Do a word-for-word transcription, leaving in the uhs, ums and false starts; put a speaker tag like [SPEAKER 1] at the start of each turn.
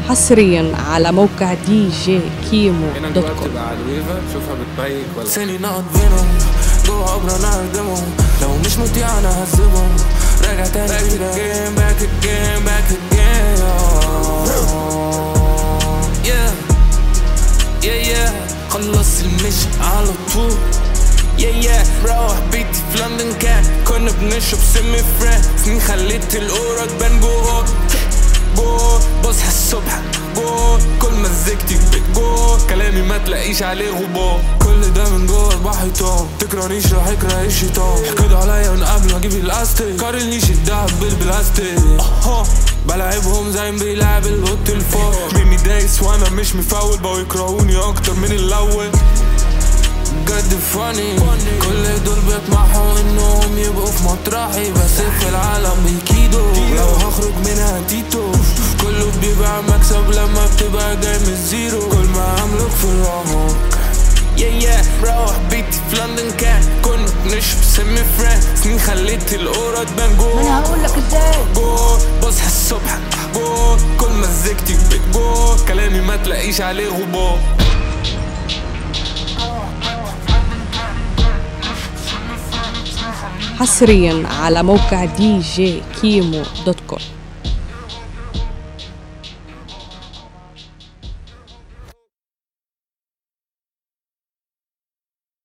[SPEAKER 1] حصريا على موقع دي جي كيمو دوت كوم.
[SPEAKER 2] تبقى على الويفا شوفها بتبيك ولا
[SPEAKER 3] ثاني نقعد بينهم جوه قبر نهدمهم، لو مش مطيع انا هسيبهم. راجع تاني باك اجين باك اجين باك اجين يا يا يا خلص المشي على طول. يا يا روح بيتي في لندن، كان كنا بنشرب سم فران. سنين خليت القورة تبان جوه جوه، بصحى الصبح جوه، كل مزيكتي بيت جوه، كلامي ما تلاقيش عليه غبار. كل ده من جوه البحر طار، تكرهنيش راح يكره الشيطان. حكيت عليا من قبل ما اجيب الاستيك، قارنيش الدهب بالبلاستيك. اها بلعبهم زي ما بيلعب القط الفار، مني دايس وانا مش مفول، بقوا يكرهوني اكتر من الاول. بجد فاني كل دول بيطمحوا انهم يبقوا في مطرحي، بس في العالم بيكيدوا. لو هخرج منها تيتو، كله بيبقى مكسب لما بتبقى جاي من الزيرو. كل ما املك في العمق يا يا روح بيتي في لندن، كان كنا بنشرب سم فران. سنين خليت القورة تبان جوه.
[SPEAKER 4] انا هقولك ازاي
[SPEAKER 3] جوه بصحى الصبح جوه، كل مزيكتي بيت جوه، كلامي ما تلاقيش عليه غبار.
[SPEAKER 1] حصريا على موقع دي جي كيمو دوت كوم.